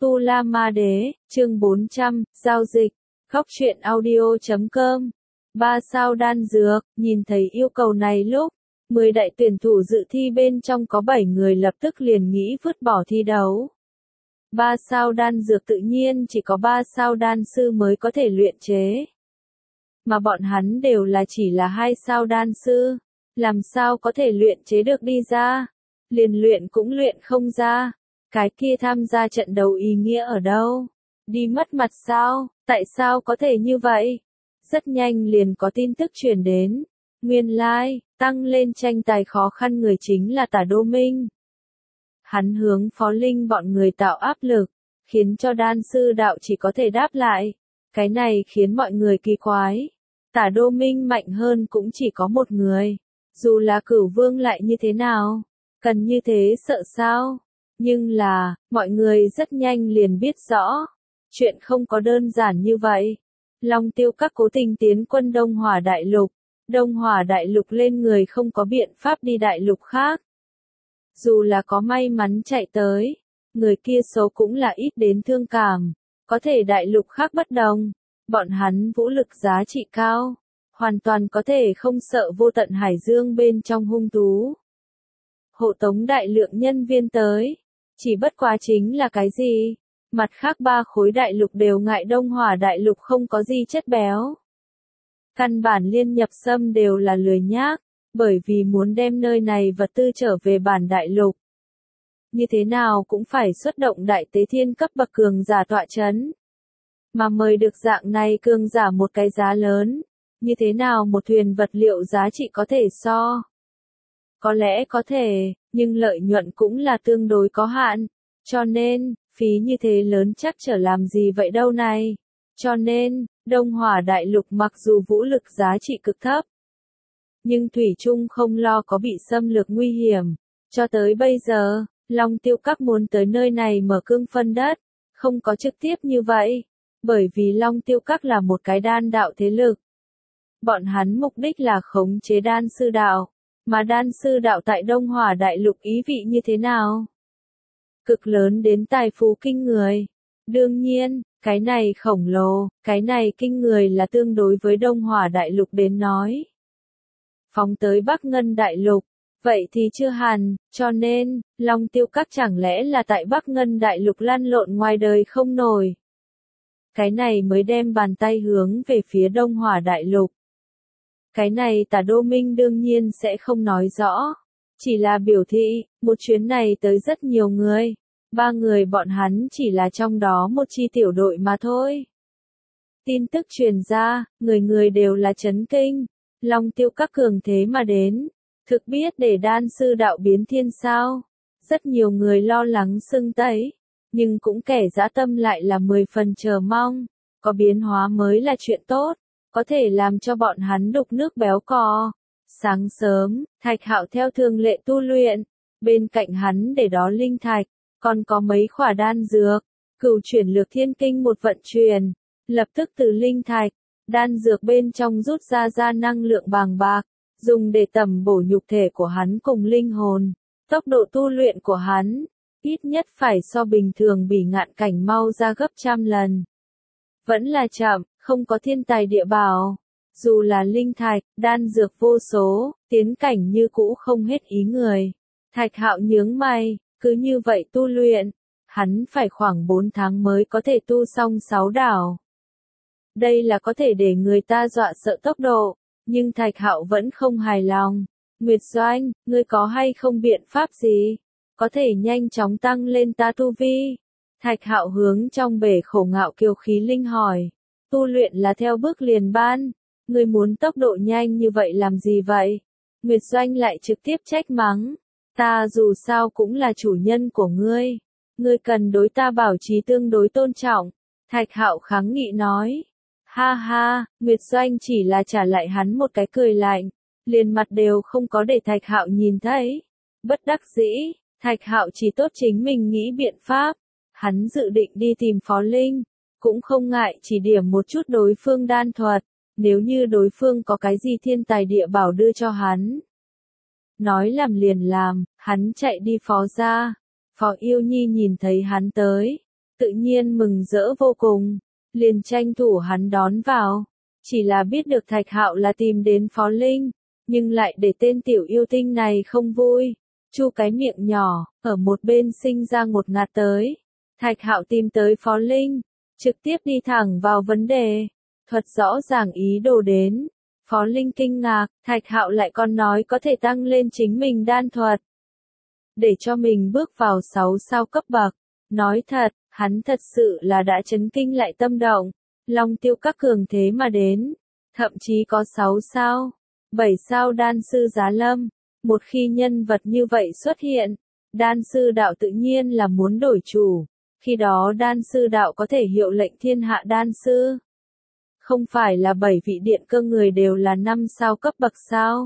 Tu La Ma Đế, chương 400, giao dịch, khóc chuyện audio.com. 3 sao đan dược, nhìn thấy yêu cầu này lúc 10 đại tuyển thủ dự thi bên trong có 7 người lập tức liền nghĩ vứt bỏ thi đấu. 3 sao đan dược tự nhiên chỉ có 3 sao đan sư mới có thể luyện chế. Mà bọn hắn đều là chỉ là 2 sao đan sư, làm sao có thể luyện chế được đi ra, liền luyện cũng luyện không ra. Cái kia tham gia trận đấu ý nghĩa ở đâu? Đi mất mặt sao? Tại sao có thể như vậy? Rất nhanh liền có tin tức truyền đến. Nguyên lai, tăng lên tranh tài khó khăn người chính là Tả Đô Minh. Hắn hướng Phó Linh bọn người tạo áp lực, khiến cho đan sư đạo chỉ có thể đáp lại. Cái này khiến mọi người kỳ quái. Tả Đô Minh mạnh hơn cũng chỉ có một người. Dù là Cửu Vương lại như thế nào? Cần như thế sợ sao? Nhưng là, mọi người rất nhanh liền biết rõ. Chuyện không có đơn giản như vậy. Long Tiêu Các cố tình tiến quân Đông Hỏa Đại Lục. Đông Hỏa Đại Lục lên người không có biện pháp đi đại lục khác. Dù là có may mắn chạy tới, người kia số cũng là ít đến thương cảm. Có thể đại lục khác bất đồng. Bọn hắn vũ lực giá trị cao. Hoàn toàn có thể không sợ vô tận hải dương bên trong hung thú. Hộ tống đại lượng nhân viên tới. Chỉ bất quá chính là cái gì? Mặt khác 3 khối đại lục đều ngại Đông Hỏa Đại Lục không có gì chất béo. Căn bản liên nhập xâm đều là lười nhác, bởi vì muốn đem nơi này vật tư trở về bản đại lục. Như thế nào cũng phải xuất động đại tế thiên cấp bậc cường giả tọa chấn. Mà mời được dạng này cường giả một cái giá lớn, như thế nào một thuyền vật liệu giá trị có thể so? Có lẽ có thể, nhưng lợi nhuận cũng là tương đối có hạn. Cho nên, phí như thế lớn chắc trở làm gì vậy đâu này. Cho nên, Đông Hỏa Đại Lục mặc dù vũ lực giá trị cực thấp, nhưng Thủy Chung không lo có bị xâm lược nguy hiểm. Cho tới bây giờ, Long Tiêu Các muốn tới nơi này mở cương phân đất, không có trực tiếp như vậy. Bởi vì Long Tiêu Các là một cái đan đạo thế lực. Bọn hắn mục đích là khống chế đan sư đạo. Mà đan sư đạo tại Đông Hỏa Đại Lục ý vị như thế nào? Cực lớn đến tài phú kinh người. Đương nhiên, cái này khổng lồ, cái này kinh người là tương đối với Đông Hỏa Đại Lục đến nói. Phóng tới Bắc Ngân Đại Lục, vậy thì chưa hẳn, cho nên, Long Tiêu Các chẳng lẽ là tại Bắc Ngân Đại Lục lăn lộn ngoài đời không nổi. Cái này mới đem bàn tay hướng về phía Đông Hỏa Đại Lục. Cái này Tả Đô Minh đương nhiên sẽ không nói rõ. Chỉ là biểu thị, một chuyến này tới rất nhiều người. 3 người bọn hắn chỉ là trong đó một chi tiểu đội mà thôi. Tin tức truyền ra, người người đều là chấn kinh. Long Tiêu Các cường thế mà đến. Thực biết để đan sư đạo biến thiên sao. Rất nhiều người lo lắng sưng tấy. Nhưng cũng kẻ dã tâm lại là 10 phần chờ mong. Có biến hóa mới là chuyện tốt. Có thể làm cho bọn hắn đục nước béo cò. Sáng sớm, Thạch Hạo theo thường lệ tu luyện. Bên cạnh hắn để đó linh thạch. Còn có mấy khỏa đan dược. Cửu chuyển lược thiên kinh một vận chuyển. Lập tức từ linh thạch, đan dược bên trong rút ra năng lượng bàng bạc. Dùng để tẩm bổ nhục thể của hắn cùng linh hồn. Tốc độ tu luyện của hắn, ít nhất phải so bình thường Bỉ Ngạn Cảnh mau ra gấp trăm lần. Vẫn là chậm, không có thiên tài địa bảo. Dù là linh thạch, đan dược vô số, tiến cảnh như cũ không hết ý người. Thạch Hạo nhướng mày, cứ như vậy tu luyện. Hắn phải khoảng 4 tháng mới có thể tu xong 6 đảo. Đây là có thể để người ta dọa sợ tốc độ. Nhưng Thạch Hạo vẫn không hài lòng. Nguyệt Doanh, ngươi có hay không biện pháp gì? Có thể nhanh chóng tăng lên ta tu vi. Thạch Hạo hướng trong bể khổ ngạo kiều khí linh hỏi. Tu luyện là theo bước liền ban. Ngươi muốn tốc độ nhanh như vậy làm gì vậy? Nguyệt Doanh lại trực tiếp trách mắng. Ta dù sao cũng là chủ nhân của ngươi. Ngươi cần đối ta bảo trì tương đối tôn trọng. Thạch Hạo kháng nghị nói. Ha ha, Nguyệt Doanh chỉ là trả lại hắn một cái cười lạnh. Liền mặt đều không có để Thạch Hạo nhìn thấy. Bất đắc dĩ, Thạch Hạo chỉ tốt chính mình nghĩ biện pháp. Hắn dự định đi tìm Phó Linh. Cũng không ngại chỉ điểm một chút đối phương đan thuật. Nếu như đối phương có cái gì thiên tài địa bảo đưa cho hắn. Nói làm liền làm, hắn chạy đi Phó gia. Phó Yêu Nhi nhìn thấy hắn tới. tự nhiên mừng rỡ vô cùng, liền tranh thủ hắn đón vào. Chỉ là biết được Thạch Hạo là tìm đến Phó Linh, nhưng lại để tên tiểu yêu tinh này không vui. Chu cái miệng nhỏ, ở một bên sinh ra ngột ngạt tới. Thạch Hạo tìm tới Phó Linh, trực tiếp đi thẳng vào vấn đề, thuật rõ ràng ý đồ đến. Phó Linh kinh ngạc, Thạch Hạo lại còn nói có thể tăng lên chính mình đan thuật, để cho mình bước vào 6 sao cấp bậc. Nói thật, hắn thật sự là đã chấn kinh lại tâm động. Long Tiêu các cường thế mà đến, thậm chí có 6 sao, 7 sao đan sư giá lâm. Một khi nhân vật như vậy xuất hiện, đan sư đạo tự nhiên là muốn đổi chủ. Khi đó đan sư đạo có thể hiệu lệnh thiên hạ đan sư. Không phải là 7 vị điện cơ người đều là 5 sao cấp bậc sao?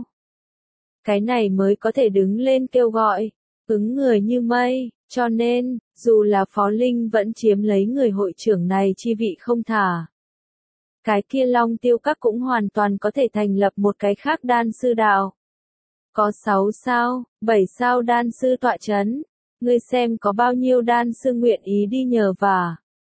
Cái này mới có thể đứng lên kêu gọi, ứng người như mây, cho nên, dù là Phó Linh vẫn chiếm lấy người hội trưởng này chi vị không thả. Cái kia Long Tiêu các cũng hoàn toàn có thể thành lập một cái khác đan sư đạo. Có 6 sao, 7 sao đan sư tọa chấn, ngươi xem có bao nhiêu đan sư nguyện ý đi nhờ vả.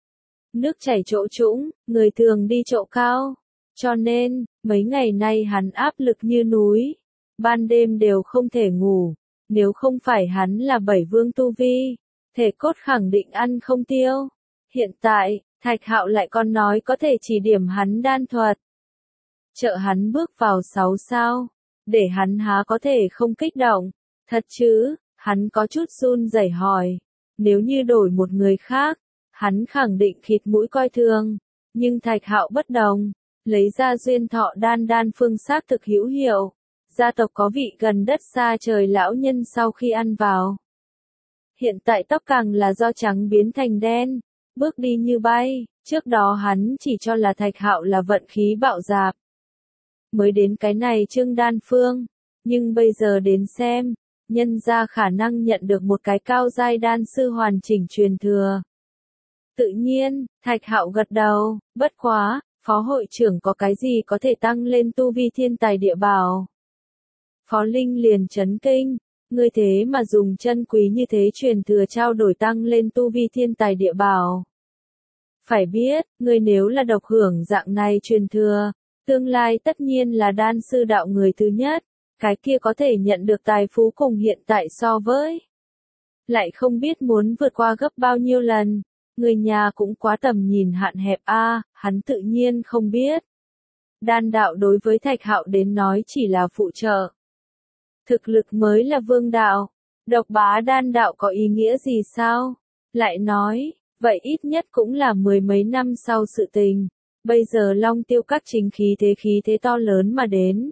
Nước chảy chỗ trũng, người thường đi chỗ cao. Cho nên, mấy ngày nay hắn áp lực như núi. Ban đêm đều không thể ngủ. Nếu không phải hắn là 7 vương tu vi, thể cốt khẳng định ăn không tiêu. Hiện tại, Thạch Hạo lại còn nói có thể chỉ điểm hắn đan thuật. Trợ hắn bước vào 6 sao. Để hắn há có thể không kích động. Thật chứ, hắn có chút run rẩy hỏi. Nếu như đổi một người khác, hắn khẳng định khịt mũi coi thường, nhưng Thạch Hạo bất đồng, lấy ra duyên thọ đan phương xác thực hữu hiệu. Gia tộc có vị gần đất xa trời lão nhân sau khi ăn vào. Hiện tại tóc càng là do trắng biến thành đen, bước đi như bay, trước đó hắn chỉ cho là Thạch Hạo là vận khí bạo dạp. Mới đến cái này trương đan phương, nhưng bây giờ đến xem, nhân ra khả năng nhận được một cái cao giai đan sư hoàn chỉnh truyền thừa. Tự nhiên, Thạch Hạo gật đầu, bất quá, Phó hội trưởng có cái gì có thể tăng lên tu vi thiên tài địa bảo. Phó Linh liền chấn kinh, ngươi thế mà dùng chân quý như thế truyền thừa trao đổi tăng lên tu vi thiên tài địa bảo. Phải biết, ngươi nếu là độc hưởng dạng này truyền thừa, tương lai tất nhiên là đan sư đạo người thứ nhất, cái kia có thể nhận được tài phú cùng hiện tại so với. Lại không biết muốn vượt qua gấp bao nhiêu lần. Người nhà cũng quá tầm nhìn hạn hẹp a, hắn tự nhiên không biết. Đan đạo đối với Thạch Hạo đến nói chỉ là phụ trợ. Thực lực mới là vương đạo. Độc bá đan đạo có ý nghĩa gì sao? Lại nói, vậy ít nhất cũng là 10 mấy năm sau sự tình. Bây giờ Long Tiêu các khí thế to lớn mà đến.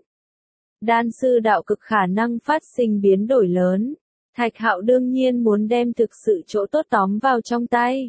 Đan sư đạo cực khả năng phát sinh biến đổi lớn. Thạch Hạo đương nhiên muốn đem thực sự chỗ tốt tóm vào trong tay.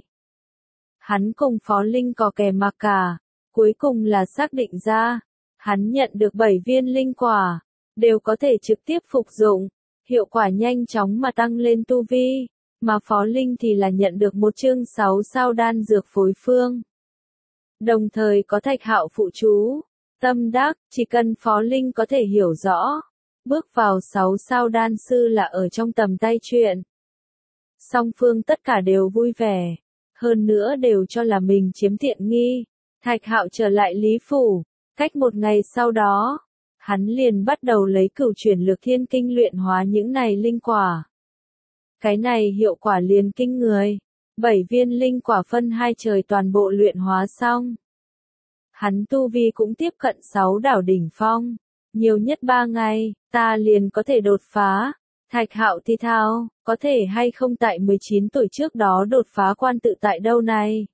Hắn cùng Phó Linh có kè mà cả, cuối cùng là xác định ra, hắn nhận được 7 viên linh quả, đều có thể trực tiếp phục dụng, hiệu quả nhanh chóng mà tăng lên tu vi, mà Phó Linh thì là nhận được một chương 6 sao đan dược phối phương. Đồng thời có Thạch Hạo phụ chú, tâm đắc, chỉ cần Phó Linh có thể hiểu rõ, bước vào 6 sao đan sư là ở trong tầm tay chuyện. Song phương tất cả đều vui vẻ. Hơn nữa đều cho là mình chiếm tiện nghi. Thạch Hạo trở lại Lý Phủ, cách một ngày sau đó, hắn liền bắt đầu lấy cửu chuyển lược thiên kinh luyện hóa những này linh quả. Cái này hiệu quả liền kinh người. 7 viên linh quả phân 2 trời toàn bộ luyện hóa xong. Hắn tu vi cũng tiếp cận 6 đảo đỉnh phong. Nhiều nhất 3 ngày, ta liền có thể đột phá. Thạch Hạo thì thao, có thể hay không tại 19 tuổi trước đó đột phá quan tự tại đâu này.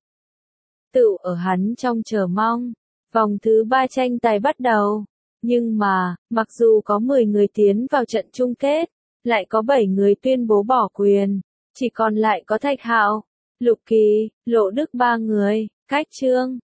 Tự ở hắn trong chờ mong, vòng thứ 3 tranh tài bắt đầu. Nhưng mà, mặc dù có 10 người tiến vào trận chung kết, lại có 7 người tuyên bố bỏ quyền, chỉ còn lại có Thạch Hạo, Lục Kỳ, Lộ Đức 3 người, cách Trương,